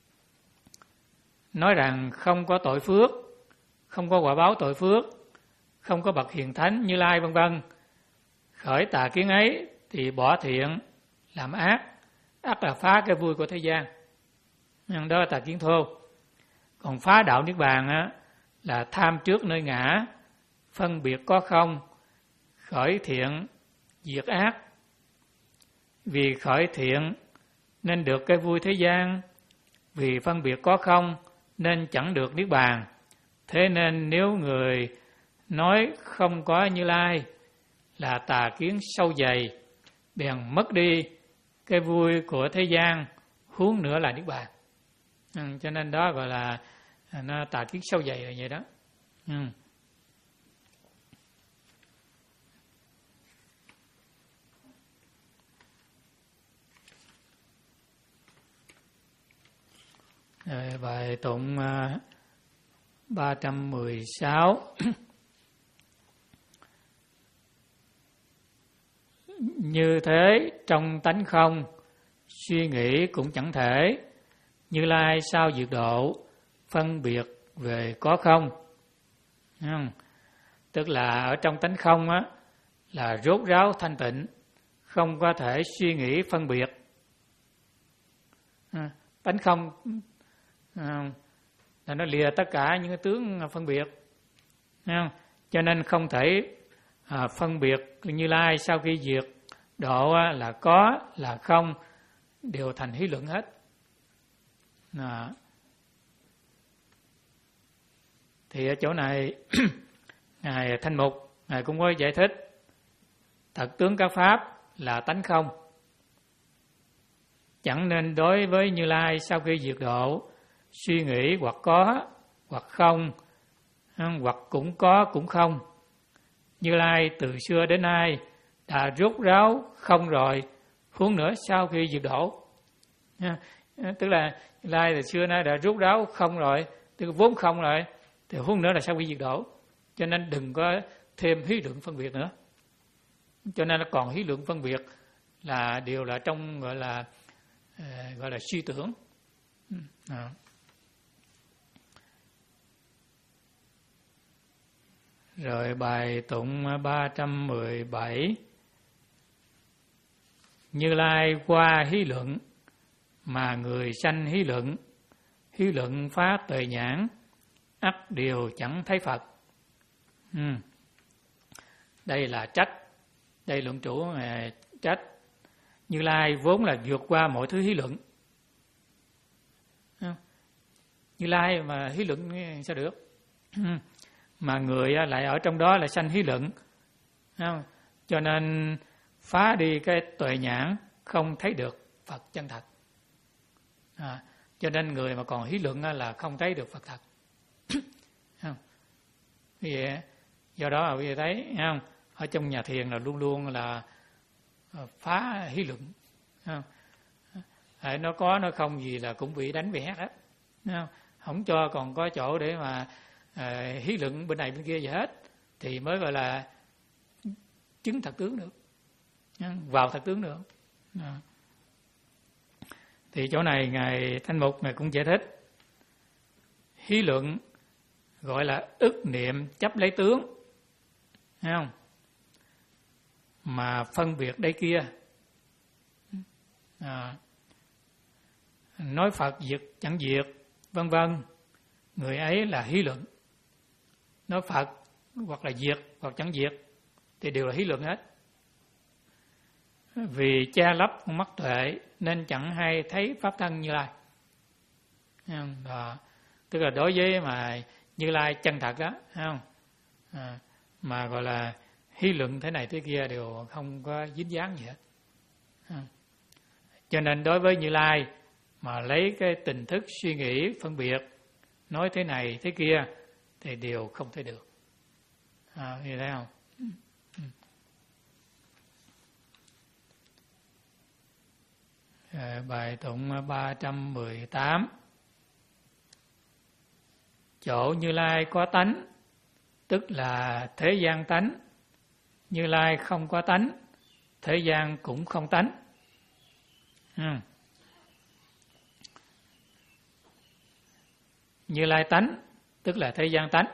Speaker 1: nói rằng không có tội phước, không có quả báo tội phước, không có bậc hiền thánh Như Lai vân vân. Khởi tà kiến ấy thì bỏ thiện làm ác, ắt là phá cái vui của thế gian. Đó là tà kiến thô. Còn phá đạo niết bàn á, là tham trước nơi ngã, phân biệt có không, khởi thiện diệt ác. Vì khởi thiện nên được cái vui thế gian, vì phân biệt có không nên chẳng được niết bàn. Thế nên nếu người nói không có Như Lai là tà kiến sâu dày, bèn mất đi cái vui của thế gian, huống nữa là niết bàn. Ừ, cho nên đó gọi là nó tà kiến sâu dày là vậy đó. Ừ. Rồi, bài tụng uh, ba trăm mười sáu. Như thế trong tánh không, suy nghĩ cũng chẳng thể. Như Lai sao diệt độ, phân biệt về có không. không? Tức là ở trong tánh không á, là rốt ráo thanh tịnh, không có thể suy nghĩ phân biệt. À, tánh không à, là nó lìa tất cả những cái tướng phân biệt. Không? Cho nên không thể à, phân biệt Như Lai sau khi diệt độ á, là có, là không, đều thành hí luận hết. À. Thì ở chỗ này ngài Thanh Mục ngài cũng có giải thích thật tướng các pháp là tánh không, chẳng nên đối với Như Lai sau khi diệt độ suy nghĩ hoặc có hoặc không, hoặc cũng có cũng không. Như Lai từ xưa đến nay đã rốt ráo không rồi, huống nữa sau khi diệt độ. Tức là Như Lai từ xưa nay đã rốt ráo không rồi, tức vốn không rồi, thì huống nữa là sau khi diệt độ. Cho nên đừng có thêm hí luận phân biệt nữa. Cho nên còn hí luận phân biệt là điều là trong gọi là gọi là suy tưởng. À. Rồi bài tụng ba trăm mười bảy. Như Lai qua hí luận mà người sanh hí luận, hí luận phá tuệ nhãn, ắt điều chẳng thấy Phật. Ừ. Đây là trách. Đây luận chủ à, trách. Như Lai vốn là vượt qua mọi thứ hí luận. Như Lai mà hí luận sao được? Mà người lại ở trong đó là sanh hí luận. Cho nên phá đi cái tuệ nhãn, không thấy được Phật chân thật. À, cho nên người mà còn hí luận là không thấy được Phật thật. Vì vậy, do đó quý vị thấy không? Ở trong nhà thiền là luôn luôn là phá hí luận. Không? Nó có nó không gì là cũng bị đánh bẻ hết. Không? Không cho còn có chỗ để mà à, hí luận bên này bên kia gì hết, thì mới gọi là chứng thật tướng được, vào thật tướng được. À. Thì chỗ này Ngài Thanh Mục Ngài cũng giải thích. Hí luận gọi là ức niệm chấp lấy tướng, thấy không? Mà phân biệt đây kia. À. Nói Phật diệt chẳng diệt, vân vân, người ấy là hí luận. Nói Phật hoặc là diệt hoặc chẳng diệt thì đều là hí luận hết. Vì che lấp con mắt tuệ nên chẳng hay thấy pháp thân Như Lai. Đó. Tức là đối với mà Như Lai chân thật đó, thấy không? À, mà gọi là hí luận thế này thế kia đều không có dính dáng gì hết. À. Cho nên đối với Như Lai mà lấy cái tình thức suy nghĩ phân biệt, nói thế này thế kia thì đều không thể được. À, như thấy không? À, bài tụng ba trăm mười tám. Chỗ Như Lai có tánh, tức là thế gian tánh. Như Lai không có tánh, thế gian cũng không tánh. Ừ. Như Lai tánh, tức là thế gian tánh.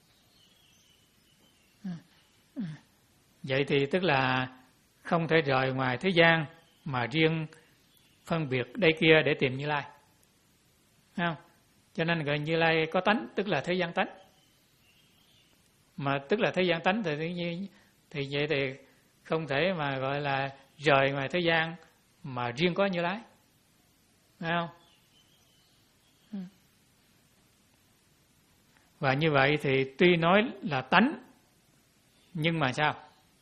Speaker 1: Vậy thì tức là không thể rời ngoài thế gian mà riêng phân biệt đây kia để tìm Như Lai. Không? Cho nên gọi Như Lai có tánh, tức là thế gian tánh. Mà tức là thế gian tánh thì thì, thì vậy thì không thể mà gọi là rời ngoài thế gian mà riêng có Như Lai. Phải không? Và như vậy thì tuy nói là tánh, nhưng mà sao?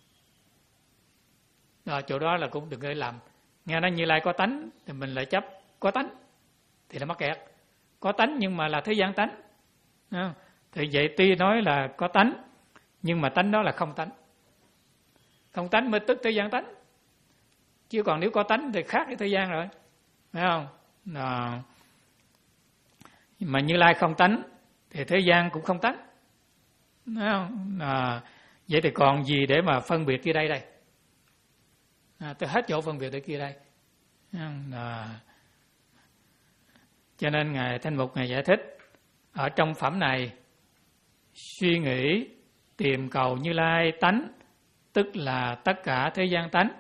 Speaker 1: Đó, chỗ đó là cũng đừng có làm. Nghe nói Như Lai có tánh thì mình lại chấp có tánh thì là mắc kẹt. Có tánh nhưng mà là thế gian tánh. À, thì vậy tuy nói là có tánh, nhưng mà tánh đó là không tánh. Không tánh mới tức thế gian tánh. Chứ còn nếu có tánh thì khác với thế gian rồi. Phải không? À, mà Như Lai không tánh thì thế gian cũng không tánh. Phải không? À, vậy thì còn gì để mà phân biệt kia đây đây? À, tôi hết chỗ phân biệt để kia đây. À, cho nên Ngài Thanh Mục Ngài giải thích ở trong phẩm này, suy nghĩ tìm cầu Như Lai tánh, tức là tất cả thế gian tánh.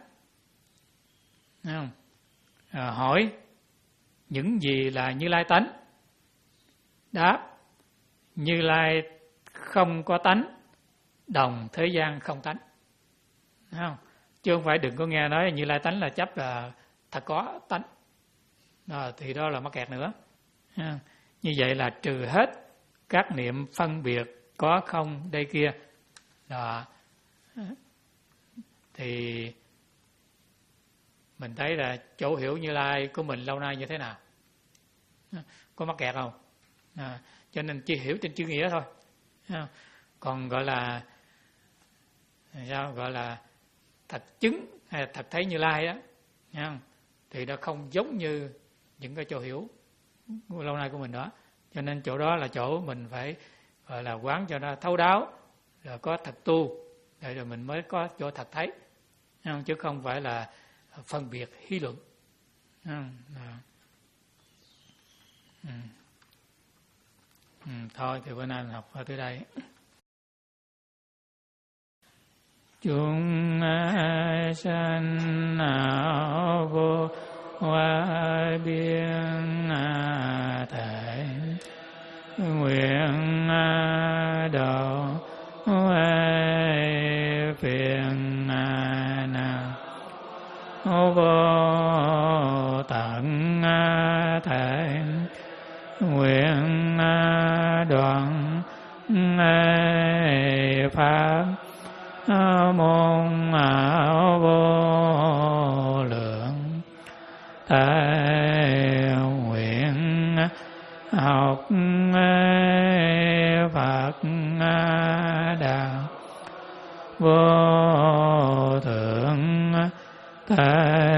Speaker 1: À, hỏi những gì là Như Lai tánh? Đáp: Như Lai không có tánh, đồng thế gian không tánh. Không? Chứ không phải đừng có nghe nói Như Lai tánh là chấp là thật có tánh. Đó, thì đó là mắc kẹt nữa. À, như vậy là trừ hết các niệm phân biệt có không đây kia. Đó. Thì mình thấy là chỗ hiểu Như Lai của mình lâu nay như thế nào? Có mắc kẹt không? À, cho nên chỉ hiểu trên chữ nghĩa thôi. À, còn gọi là sao gọi là thật chứng hay là thật thấy Như Lai đó, à, thì nó không giống như những cái chỗ hiểu lâu nay của mình đó. Cho nên chỗ đó là chỗ mình phải gọi là quán cho nó thấu đáo, rồi có thật tu, để rồi mình mới có chỗ thật thấy, không? Chứ không phải là phân biệt hí luận. À, à. Ừ. Ừ, thôi thì bữa nay mình học ở tới đây. Chúng sanh vô hoa biên thể nguyện độ thể nguyện đoạn pháp môn vô lượng, thể nguyện học Phật đạo vô thượng, thể